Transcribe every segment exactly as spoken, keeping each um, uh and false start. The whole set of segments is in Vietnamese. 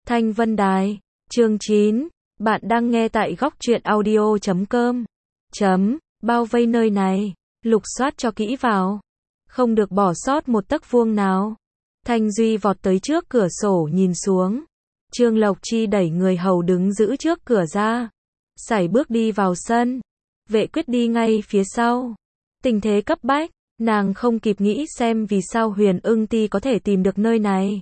Thanh Vân Đài, chương chín, bạn đang nghe tại góc truyện audio chấm com. Chấm, bao vây nơi này, lục soát cho kỹ vào, không được bỏ sót một tấc vuông nào. Thanh Duy vọt tới trước cửa sổ nhìn xuống. Trương Lộc Chi đẩy người hầu đứng giữ trước cửa ra, sải bước đi vào sân. Vệ Quyết đi ngay phía sau. Tình thế cấp bách, nàng không kịp nghĩ xem vì sao Huyền Ưng Ti có thể tìm được nơi này.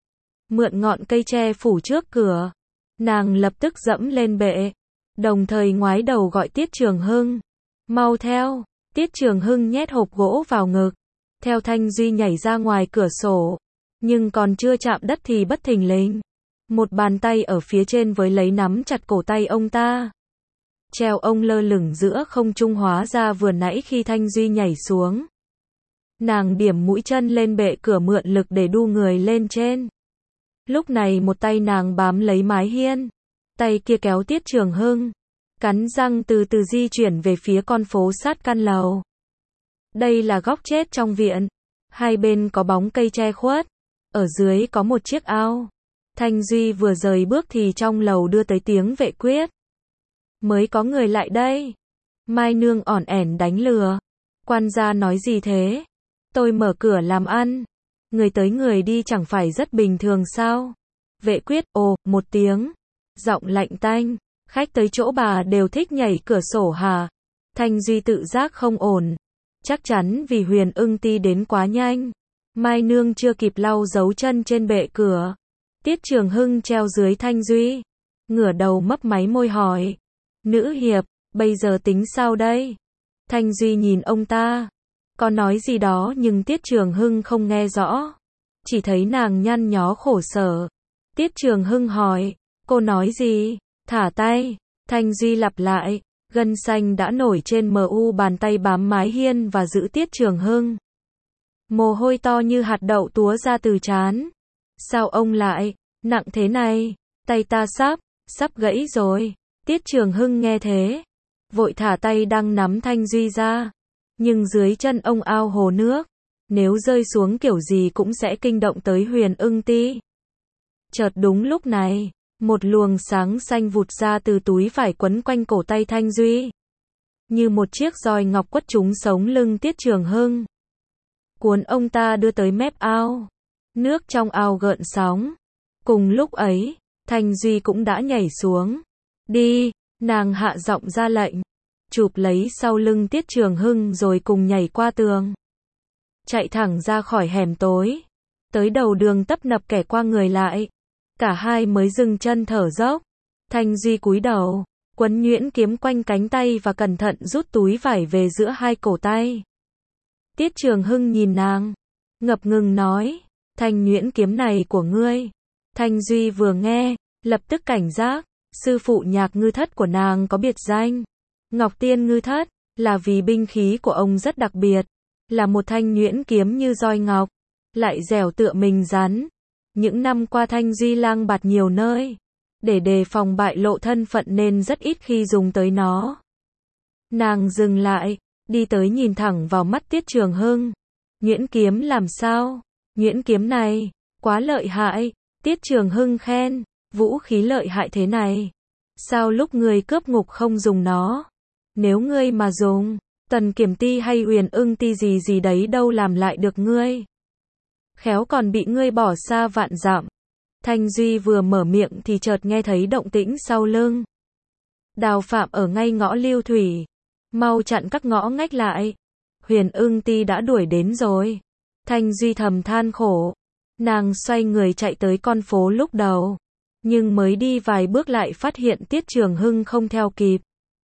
Mượn ngọn cây tre phủ trước cửa, nàng lập tức dẫm lên bệ, đồng thời ngoái đầu gọi Tiết Trường Hưng. Mau theo. Tiết Trường Hưng nhét hộp gỗ vào ngực, theo Thanh Duy nhảy ra ngoài cửa sổ, nhưng còn chưa chạm đất thì bất thình lình, một bàn tay ở phía trên với lấy nắm chặt cổ tay ông ta. Treo ông lơ lửng giữa không trung, hóa ra vừa nãy khi Thanh Duy nhảy xuống, nàng điểm mũi chân lên bệ cửa mượn lực để đu người lên trên. Lúc này một tay nàng bám lấy mái hiên, tay kia kéo Tiết Trường Hưng, cắn răng từ từ di chuyển về phía con phố sát căn lầu. Đây là góc chết trong viện, hai bên có bóng cây che khuất, ở dưới có một chiếc ao. Thanh Duy vừa rời bước thì trong lầu đưa tới tiếng Vệ Quyết. Mới có người lại đây. Mai Nương ỏn ẻn đánh lừa. Quan gia nói gì thế? Tôi mở cửa làm ăn. Người tới người đi chẳng phải rất bình thường sao? Vệ Quyết ồ một tiếng, giọng lạnh tanh. Khách tới chỗ bà đều thích nhảy cửa sổ hả? Thanh Duy tự giác không ổn. Chắc chắn vì Huyền Ưng Ti đến quá nhanh. Mai Nương chưa kịp lau dấu chân trên bệ cửa. Tiết Trường Hưng treo dưới Thanh Duy, ngửa đầu mấp máy môi hỏi. Nữ hiệp, bây giờ tính sao đây? Thanh Duy nhìn ông ta, có nói gì đó nhưng Tiết Trường Hưng không nghe rõ. Chỉ thấy nàng nhăn nhó khổ sở. Tiết Trường Hưng hỏi, cô nói gì? Thả tay. Thanh Duy lặp lại, gân xanh đã nổi trên mu bàn tay bám mái hiên và giữ Tiết Trường Hưng. Mồ hôi to như hạt đậu túa ra từ trán. Sao ông lại nặng thế này? Tay ta sắp, sắp gãy rồi. Tiết Trường Hưng nghe thế, vội thả tay đang nắm Thanh Duy ra. Nhưng dưới chân ông ao hồ nước, nếu rơi xuống kiểu gì cũng sẽ kinh động tới Huyền Ưng Ti. Chợt đúng lúc này, một luồng sáng xanh vụt ra từ túi vải quấn quanh cổ tay Thanh Duy, như một chiếc roi ngọc quất trúng sống lưng Tiết Trường Hưng, cuốn ông ta đưa tới mép ao. Nước trong ao gợn sóng. Cùng lúc ấy, Thanh Duy cũng đã nhảy xuống. Đi, nàng hạ giọng ra lệnh, chụp lấy sau lưng Tiết Trường Hưng rồi cùng nhảy qua tường, chạy thẳng ra khỏi hẻm tối, tới đầu đường tấp nập kẻ qua người lại. Cả hai mới dừng chân thở dốc. Thanh Duy cúi đầu, quấn nhuyễn kiếm quanh cánh tay và cẩn thận rút túi vải về giữa hai cổ tay. Tiết Trường Hưng nhìn nàng, ngập ngừng nói, thanh nhuyễn kiếm này của ngươi. Thanh Duy vừa nghe, lập tức cảnh giác. Sư phụ Nhạc Ngư Thất của nàng có biệt danh Ngọc Tiên Ngư Thất, là vì binh khí của ông rất đặc biệt, là một thanh nhuyễn kiếm như roi ngọc, lại dẻo tựa mình rắn. Những năm qua Thanh Duy lang bạt nhiều nơi, để đề phòng bại lộ thân phận nên rất ít khi dùng tới nó. Nàng dừng lại, đi tới nhìn thẳng vào mắt Tiết Trường Hưng. Nhuyễn kiếm làm sao? Nhuyễn kiếm này, quá lợi hại. Tiết Trường Hưng khen, vũ khí lợi hại thế này, sao lúc ngươi cướp ngục không dùng nó? Nếu ngươi mà dùng, Tần Kiểm Ti hay Huyền Ưng Ti gì gì đấy đâu làm lại được ngươi. Khéo còn bị ngươi bỏ xa vạn dặm. Thanh Duy vừa mở miệng thì chợt nghe thấy động tĩnh sau lưng. Đào Phạm ở ngay ngõ Lưu Thủy, mau chặn các ngõ ngách lại. Huyền Ưng Ti đã đuổi đến rồi. Thanh Duy thầm than khổ. Nàng xoay người chạy tới con phố lúc đầu, nhưng mới đi vài bước lại phát hiện Tiết Trường Hưng không theo kịp.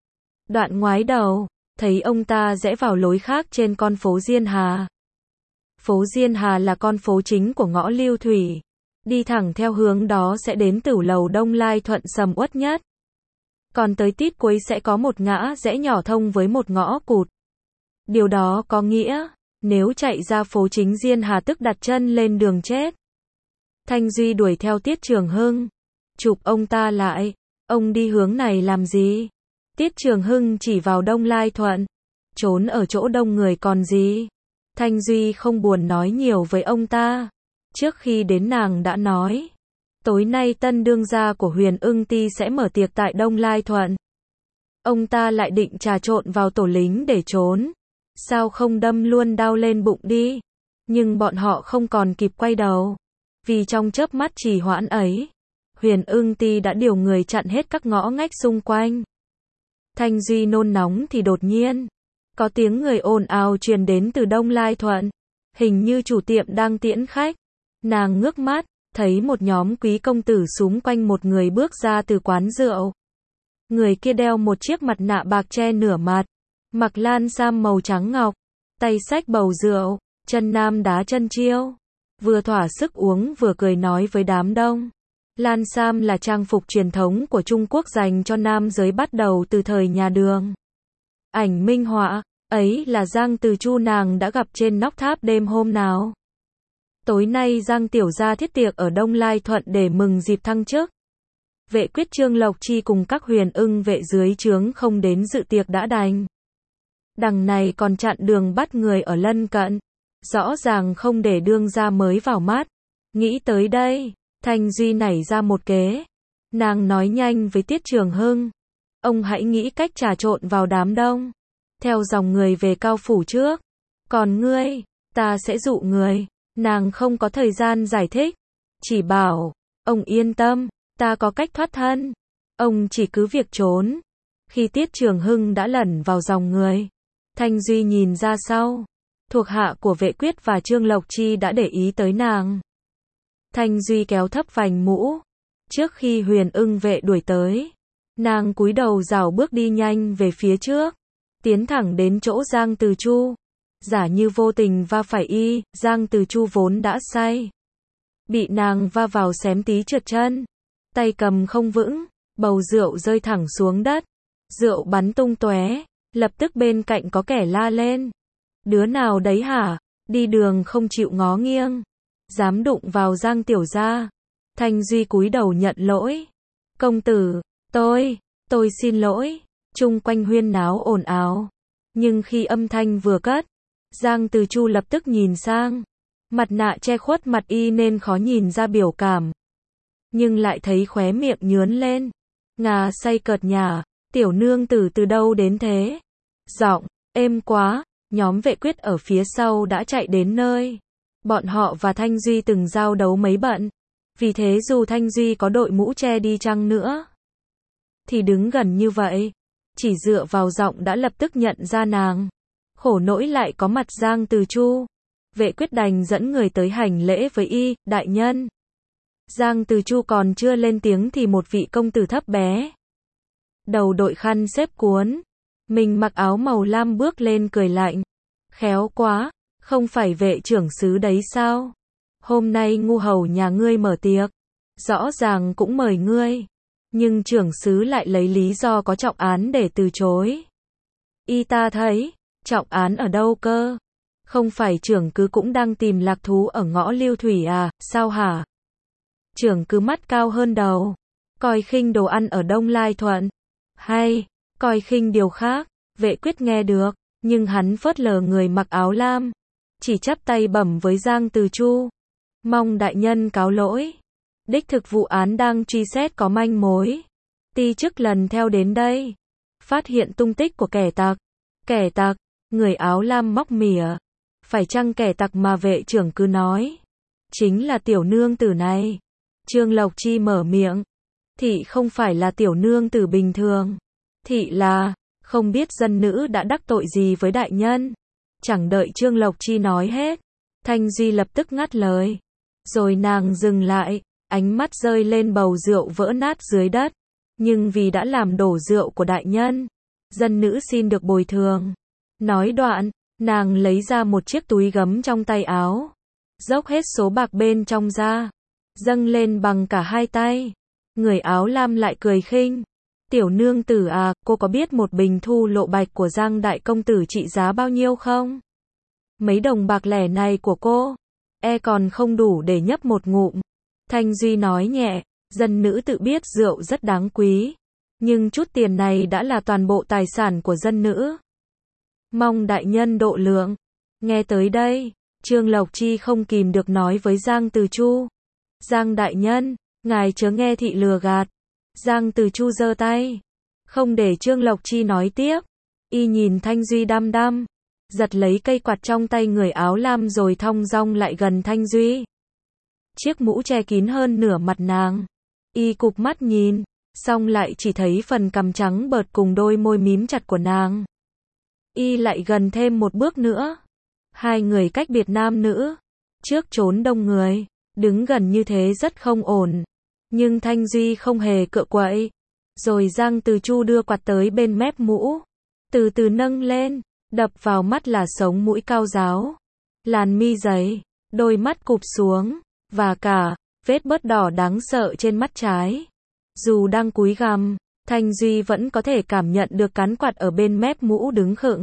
Đoạn ngoái đầu, thấy ông ta rẽ vào lối khác trên con phố Diên Hà. Phố Diên Hà là con phố chính của ngõ Lưu Thủy. Đi thẳng theo hướng đó sẽ đến tử lầu Đông Lai Thuận sầm uất nhất. Còn tới tít cuối sẽ có một ngã rẽ nhỏ thông với một ngõ cụt. Điều đó có nghĩa, nếu chạy ra phố chính Diên Hà tức đặt chân lên đường chết. Thanh Duy đuổi theo Tiết Trường Hưng, chụp ông ta lại. Ông đi hướng này làm gì? Tiết Trường Hưng chỉ vào Đông Lai Thuận. Trốn ở chỗ đông người còn gì? Thanh Duy không buồn nói nhiều với ông ta. Trước khi đến nàng đã nói, Tối nay tân đương gia của Huyền Ưng Ti sẽ mở tiệc tại Đông Lai Thuận. Ông ta lại định trà trộn vào tổ lính để trốn. Sao không đâm luôn đao lên bụng đi? Nhưng bọn họ không còn kịp quay đầu. Vì trong chớp mắt trì hoãn ấy, Huyền Ưng Ti đã điều người chặn hết các ngõ ngách xung quanh. Thanh Duy nôn nóng thì đột nhiên, có tiếng người ồn ào truyền đến từ Đông Lai Thuận. Hình như chủ tiệm đang tiễn khách. Nàng ngước mắt, thấy một nhóm quý công tử xúm quanh một người bước ra từ quán rượu. Người kia đeo một chiếc mặt nạ bạc che nửa mặt, mặc lan sam màu trắng ngọc, tay xách bầu rượu, chân nam đá chân chiêu, vừa thỏa sức uống vừa cười nói với đám đông. Lan sam là trang phục truyền thống của Trung Quốc dành cho nam giới bắt đầu từ thời nhà Đường. Ảnh minh họa ấy là Giang Từ Chu nàng đã gặp trên nóc tháp đêm hôm nào. Tối nay Giang tiểu gia thiết tiệc ở Đông Lai Thuận để mừng dịp thăng chức. Vệ quyết Trương Lộc Chi cùng các Huyền Ưng vệ dưới trướng không đến dự tiệc đã đành. Đằng này còn chặn đường bắt người ở lân cận. Rõ ràng không để đương gia mới vào mắt. Nghĩ tới đây, Thanh Duy nảy ra một kế. Nàng nói nhanh với Tiết Trường Hưng. Ông hãy nghĩ cách trà trộn vào đám đông. Theo dòng người về Cao Phủ trước. Còn ngươi, ta sẽ dụ người. Nàng không có thời gian giải thích. Chỉ bảo, ông yên tâm, ta có cách thoát thân. Ông chỉ cứ việc trốn. Khi Tiết Trường Hưng đã lẩn vào dòng người, Thanh Duy nhìn ra sau. Thuộc hạ của Vệ Quyết và Trương Lộc Chi đã để ý tới nàng. Thanh Duy kéo thấp vành mũ. Trước khi Huyền Ưng vệ đuổi tới, nàng cúi đầu rảo bước đi nhanh về phía trước, tiến thẳng đến chỗ Giang Từ Chu. Giả như vô tình va phải y, Giang Từ Chu vốn đã say. Bị nàng va vào xém tí trượt chân. Tay cầm không vững, bầu rượu rơi thẳng xuống đất. Rượu bắn tung tóe, lập tức bên cạnh có kẻ la lên. Đứa nào đấy hả? Đi đường không chịu ngó nghiêng. Dám đụng vào Giang tiểu gia. Thanh Duy cúi đầu nhận lỗi. Công tử, tôi, tôi xin lỗi. Chung quanh huyên náo ồn ào. Nhưng khi âm thanh vừa cất, Giang Từ Chu lập tức nhìn sang. Mặt nạ che khuất mặt y nên khó nhìn ra biểu cảm. Nhưng lại thấy khóe miệng nhướn lên. Ngà say cợt nhả, tiểu nương tử từ đâu đến thế? Giọng, êm quá, nhóm Vệ Quyết ở phía sau đã chạy đến nơi. Bọn họ và Thanh Duy từng giao đấu mấy bận. Vì thế dù Thanh Duy có đội mũ che đi chăng nữa, thì đứng gần như vậy, chỉ dựa vào giọng đã lập tức nhận ra nàng. Khổ nỗi lại có mặt Giang Từ Chu. Vệ Quyết đành dẫn người tới hành lễ với y, đại nhân. Giang Từ Chu còn chưa lên tiếng thì một vị công tử thấp bé, đầu đội khăn xếp cuốn, mình mặc áo màu lam bước lên cười lạnh. Khéo quá, không phải vệ trưởng xứ đấy sao? Hôm nay ngu hầu nhà ngươi mở tiệc, rõ ràng cũng mời ngươi, nhưng trưởng xứ lại lấy lý do có trọng án để từ chối. Y ta thấy, trọng án ở đâu cơ? Không phải trưởng cứ cũng đang tìm lạc thú ở ngõ Lưu Thủy à, sao hả? Trưởng cứ mắt cao hơn đầu, coi khinh đồ ăn ở Đông Lai Thuận, hay coi khinh điều khác. Vệ Quyết nghe được, nhưng hắn phớt lờ người mặc áo lam, chỉ chắp tay bẩm với Giang Từ Chu. Mong đại nhân cáo lỗi. Đích thực vụ án đang truy xét có manh mối. Ti chức lần theo đến đây, phát hiện tung tích của kẻ tặc. Kẻ tặc, người áo lam móc mỉa. Phải chăng kẻ tặc mà vệ trưởng cứ nói chính là tiểu nương tử này? Trương Lộc Chi mở miệng. Thị không phải là tiểu nương tử bình thường. Thị là, không biết dân nữ đã đắc tội gì với đại nhân. Chẳng đợi Trương Lộc Chi nói hết, Thanh Duy lập tức ngắt lời. Rồi nàng dừng lại, ánh mắt rơi lên bầu rượu vỡ nát dưới đất. Nhưng vì đã làm đổ rượu của đại nhân, dân nữ xin được bồi thường. Nói đoạn, nàng lấy ra một chiếc túi gấm trong tay áo, dốc hết số bạc bên trong ra, dâng lên bằng cả hai tay. Người áo lam lại cười khinh. Tiểu nương tử à, cô có biết một bình thu lộ bạch của Giang đại công tử trị giá bao nhiêu không? Mấy đồng bạc lẻ này của cô, e còn không đủ để nhấp một ngụm. Thanh Duy nói nhẹ, dân nữ tự biết rượu rất đáng quý, nhưng chút tiền này đã là toàn bộ tài sản của dân nữ. Mong đại nhân độ lượng. Nghe tới đây, Trương Lộc Chi không kìm được nói với Giang Từ Chu. Giang đại nhân, Ngài chớ nghe thị lừa gạt. Giang Từ Chu giơ tay. Không để Trương Lộc Chi nói tiếp. Y nhìn Thanh Duy đăm đăm. Giật lấy cây quạt trong tay người áo lam rồi thong dong lại gần Thanh Duy. Chiếc mũ che kín hơn nửa mặt nàng. Y cụp mắt nhìn, xong lại chỉ thấy phần cằm trắng bợt cùng đôi môi mím chặt của nàng. Y lại gần thêm một bước nữa. Hai người cách biệt nam nữ. Trước trốn đông người, đứng gần như thế rất không ổn. Nhưng Thanh Duy không hề cựa quậy. Rồi Giang Từ Chu đưa quạt tới bên mép mũ. Từ từ nâng lên, đập vào mắt là sống mũi cao ráo. Làn mi dày, đôi mắt cụp xuống, và cả vết bớt đỏ đáng sợ trên mắt trái. Dù đang cúi gằm, Thanh Duy vẫn có thể cảm nhận được cán quạt ở bên mép mũ đứng khựng.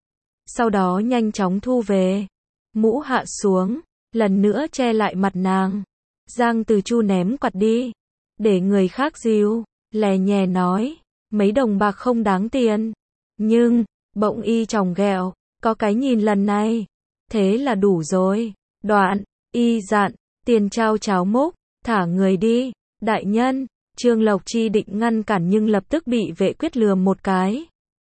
Sau đó nhanh chóng thu về. Mũ hạ xuống, lần nữa che lại mặt nàng. Giang Từ Chu ném quạt đi, để người khác dìu, lè nhè nói, mấy đồng bạc không đáng tiền. Nhưng, bỗng Y chòng ghẹo, có cái nhìn lần này, thế là đủ rồi. Đoạn, Y dặn, tiền trao cháo múc, thả người đi. Đại nhân, Trương Lộc Chi định ngăn cản nhưng lập tức bị vệ quyết lườm một cái.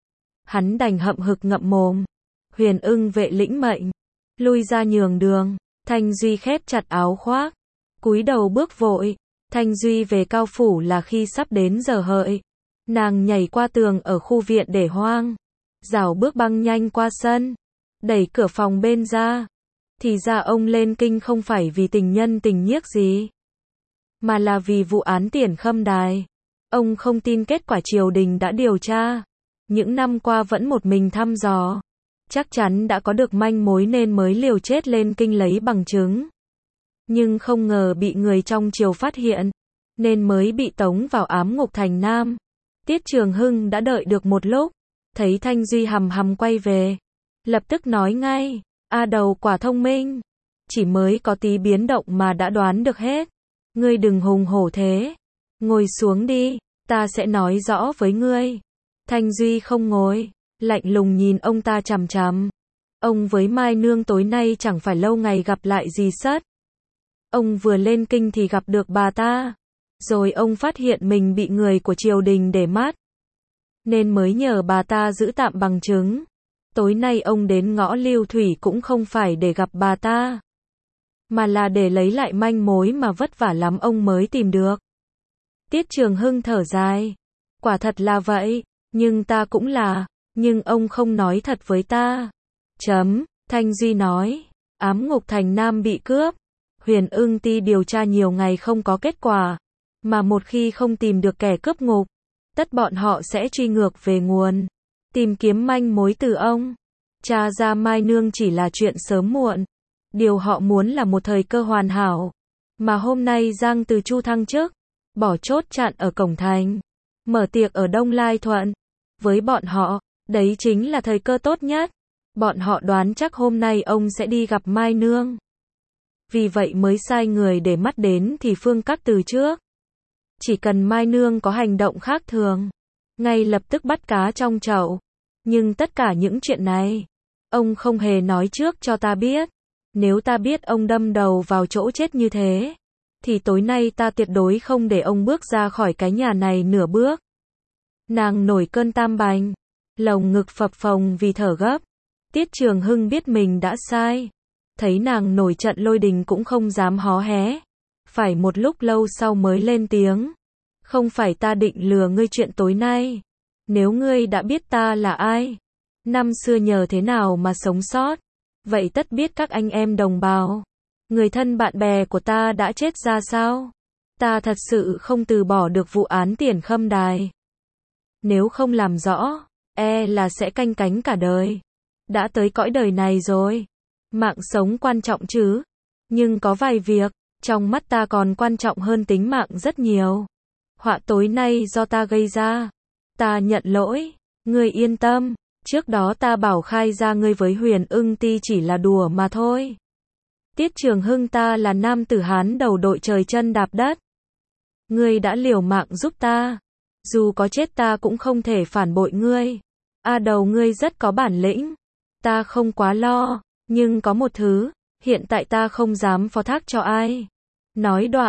Hắn đành hậm hực ngậm mồm. Huyền Ưng vệ lĩnh mệnh, lui ra nhường đường. Thanh Duy khép chặt áo khoác, cúi đầu bước vội. Thanh Duy về Cao Phủ là khi sắp đến giờ hợi. Nàng nhảy qua tường ở khu viện để hoang, rảo bước băng nhanh qua sân, đẩy cửa phòng bên ra. Thì ra ông lên kinh không phải vì tình nhân tình nhiếc gì, mà là vì vụ án Tiền Khâm Đài. Ông không tin kết quả triều đình đã điều tra, những năm qua vẫn một mình thăm dò, chắc chắn đã có được manh mối nên mới liều chết lên kinh lấy bằng chứng. Nhưng không ngờ bị người trong triều phát hiện, nên mới bị tống vào ám ngục thành Nam. Tiết Trường Hưng đã đợi được một lúc, thấy Thanh Duy hầm hầm quay về, lập tức nói ngay, A Đầu quả thông minh, chỉ mới có tí biến động mà đã đoán được hết. Ngươi đừng hùng hổ thế, ngồi xuống đi, ta sẽ nói rõ với ngươi. Thanh Duy không ngồi, lạnh lùng nhìn ông ta chằm chằm. Ông với Mai Nương tối nay chẳng phải lâu ngày gặp lại gì sất. Ông vừa lên kinh thì gặp được bà ta, rồi ông phát hiện mình bị người của triều đình để mắt, nên mới nhờ bà ta giữ tạm bằng chứng. Tối nay ông đến ngõ Lưu Thủy cũng không phải để gặp bà ta, mà là để lấy lại manh mối mà vất vả lắm ông mới tìm được. Tiết Trường Hưng thở dài, quả thật là vậy, nhưng ta cũng là, nhưng ông không nói thật với ta. Chấm, Thanh Duy nói, ám ngục thành Nam bị cướp, Huyền Ưng Ti điều tra nhiều ngày không có kết quả, mà một khi không tìm được kẻ cướp ngục, tất bọn họ sẽ truy ngược về nguồn, tìm kiếm manh mối từ ông. Tra ra Mai Nương chỉ là chuyện sớm muộn, điều họ muốn là một thời cơ hoàn hảo, mà hôm nay Giang Từ Chu thăng chức, bỏ chốt chặn ở cổng thành, mở tiệc ở Đông Lai Thuận. Với bọn họ, đấy chính là thời cơ tốt nhất. Bọn họ đoán chắc hôm nay ông sẽ đi gặp Mai Nương, vì vậy mới sai người để mắt đến thì Phương Các từ trước. Chỉ cần Mai Nương có hành động khác thường, ngay lập tức bắt cá trong chậu. Nhưng tất cả những chuyện này, ông không hề nói trước cho ta biết. Nếu ta biết ông đâm đầu vào chỗ chết như thế, thì tối nay ta tuyệt đối không để ông bước ra khỏi cái nhà này nửa bước. Nàng nổi cơn tam bành, lồng ngực phập phồng vì thở gấp. Tiết Trường Hưng biết mình đã sai, thấy nàng nổi trận lôi đình cũng không dám hó hé. Phải một lúc lâu sau mới lên tiếng, không phải ta định lừa ngươi chuyện tối nay. Nếu ngươi đã biết ta là ai, năm xưa nhờ thế nào mà sống sót, vậy tất biết các anh em đồng bào, người thân bạn bè của ta đã chết ra sao. Ta thật sự không từ bỏ được vụ án Tiền Khâm Đài. Nếu không làm rõ, e là sẽ canh cánh cả đời. Đã tới cõi đời này rồi, mạng sống quan trọng chứ, nhưng có vài việc, trong mắt ta còn quan trọng hơn tính mạng rất nhiều. Họa tối nay do ta gây ra, ta nhận lỗi, ngươi yên tâm, trước đó ta bảo khai ra ngươi với Huyền Ưng Ti chỉ là đùa mà thôi. Tiết Trường Hưng, ta là nam tử Hán đầu đội trời chân đạp đất. Ngươi đã liều mạng giúp ta, dù có chết ta cũng không thể phản bội ngươi. A Đầu, ngươi rất có bản lĩnh, ta không quá lo, nhưng có một thứ, hiện tại ta không dám phó thác cho ai. Nói đoạn,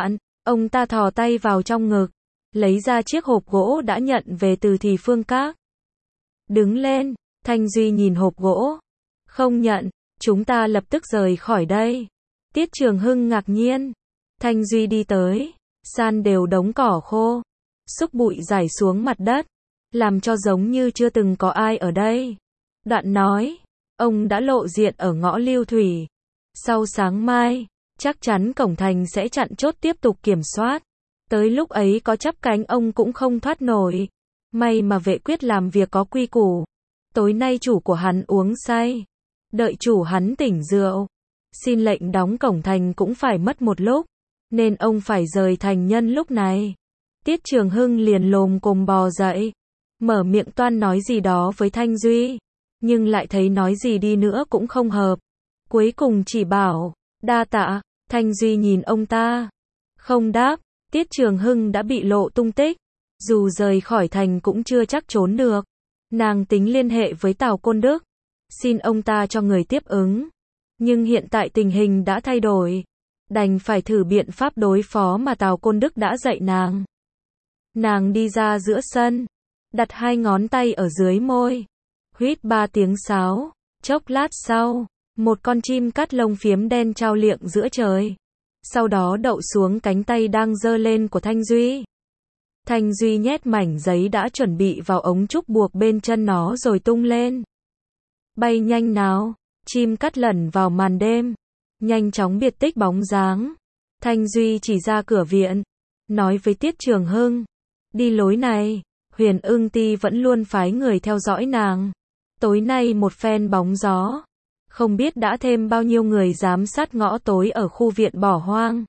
Ông ta thò tay vào trong ngực, lấy ra chiếc hộp gỗ đã nhận về từ Thì Phương Các. Đứng lên, Thanh Duy nhìn hộp gỗ. Không nhận, chúng ta lập tức rời khỏi đây. Tiết Trường Hưng ngạc nhiên. Thanh Duy đi tới, san đều đống cỏ khô, xúc bụi rải xuống mặt đất, làm cho giống như chưa từng có ai ở đây. Đoạn nói, ông đã lộ diện ở ngõ Lưu Thủy. Sau sáng mai, chắc chắn cổng thành sẽ chặn chốt tiếp tục kiểm soát. Tới lúc ấy có chắp cánh ông cũng không thoát nổi. May mà Vệ Quyết làm việc có quy củ. Tối nay chủ của hắn uống say. Đợi chủ hắn tỉnh rượu. Xin lệnh đóng cổng thành cũng phải mất một lúc. Nên ông phải rời thành nhân lúc này. Tiết Trường Hưng liền lồm cồm bò dậy. Mở miệng toan nói gì đó với Thanh Duy. Nhưng lại thấy nói gì đi nữa cũng không hợp. Cuối cùng chỉ bảo, đa tạ. Thanh Duy nhìn ông ta. Không đáp. Tiết Trường Hưng đã bị lộ tung tích. Dù rời khỏi thành cũng chưa chắc trốn được. Nàng tính liên hệ với Tào Côn Đức. Xin ông ta cho người tiếp ứng. Nhưng hiện tại tình hình đã thay đổi. Đành phải thử biện pháp đối phó mà Tào Côn Đức đã dạy nàng. Nàng đi ra giữa sân. Đặt hai ngón tay ở dưới môi. Huýt ba tiếng sáo. Chốc lát sau, một con chim cắt lông phiếm đen trao liệng giữa trời. Sau đó đậu xuống cánh tay đang giơ lên của Thanh Duy. Thanh Duy nhét mảnh giấy đã chuẩn bị vào ống trúc buộc bên chân nó rồi tung lên. Bay nhanh nào, chim cắt lẩn vào màn đêm. Nhanh chóng biệt tích bóng dáng. Thanh Duy chỉ ra cửa viện. Nói với Tiết Trường Hưng. Đi lối này, Huyền Ưng Ti vẫn luôn phái người theo dõi nàng. Tối nay một phen bóng gió. Không biết đã thêm bao nhiêu người giám sát ngõ tối ở khu viện bỏ hoang.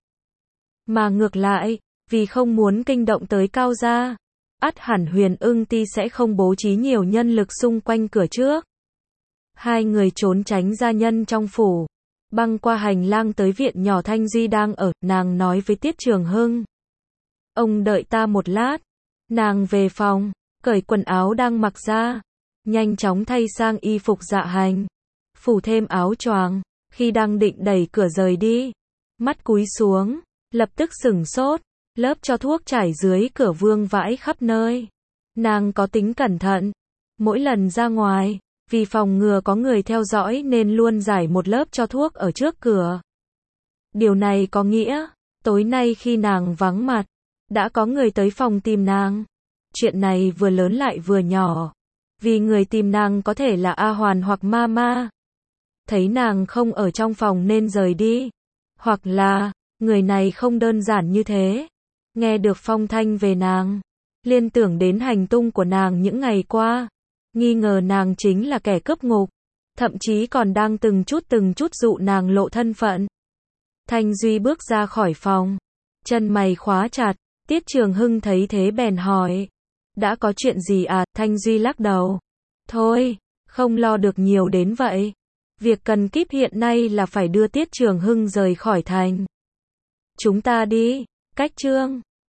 Mà ngược lại, vì không muốn kinh động tới Cao gia, ắt hẳn Huyền Ưng Ti sẽ không bố trí nhiều nhân lực xung quanh cửa trước. Hai người trốn tránh gia nhân trong phủ, băng qua hành lang tới viện nhỏ Thanh Duy đang ở, nàng nói với Tiết Trường Hưng. Ông đợi ta một lát. Nàng về phòng, cởi quần áo đang mặc ra, nhanh chóng thay sang y phục dạ hành, phủ thêm áo choàng, khi đang định đẩy cửa rời đi, mắt cúi xuống, lập tức sửng sốt, lớp cho thuốc trải dưới cửa vương vãi khắp nơi. Nàng có tính cẩn thận, mỗi lần ra ngoài, vì phòng ngừa có người theo dõi nên luôn rải một lớp cho thuốc ở trước cửa. Điều này có nghĩa, tối nay khi nàng vắng mặt, đã có người tới phòng tìm nàng. Chuyện này vừa lớn lại vừa nhỏ. Vì người tìm nàng có thể là A Hoàn hoặc Mama. Thấy nàng không ở trong phòng nên rời đi. Hoặc là, người này không đơn giản như thế. Nghe được phong thanh về nàng, liên tưởng đến hành tung của nàng những ngày qua. Nghi ngờ nàng chính là kẻ cướp ngục. Thậm chí còn đang từng chút từng chút dụ nàng lộ thân phận. Thanh Duy bước ra khỏi phòng. Chân mày khóa chặt. Tiết Trường Hưng thấy thế bèn hỏi. Đã có chuyện gì à? Thanh Duy lắc đầu. Thôi, không lo được nhiều đến vậy. Việc cần kíp hiện nay là phải đưa Tiết Trường Hưng rời khỏi thành. Chúng ta đi. Cách chương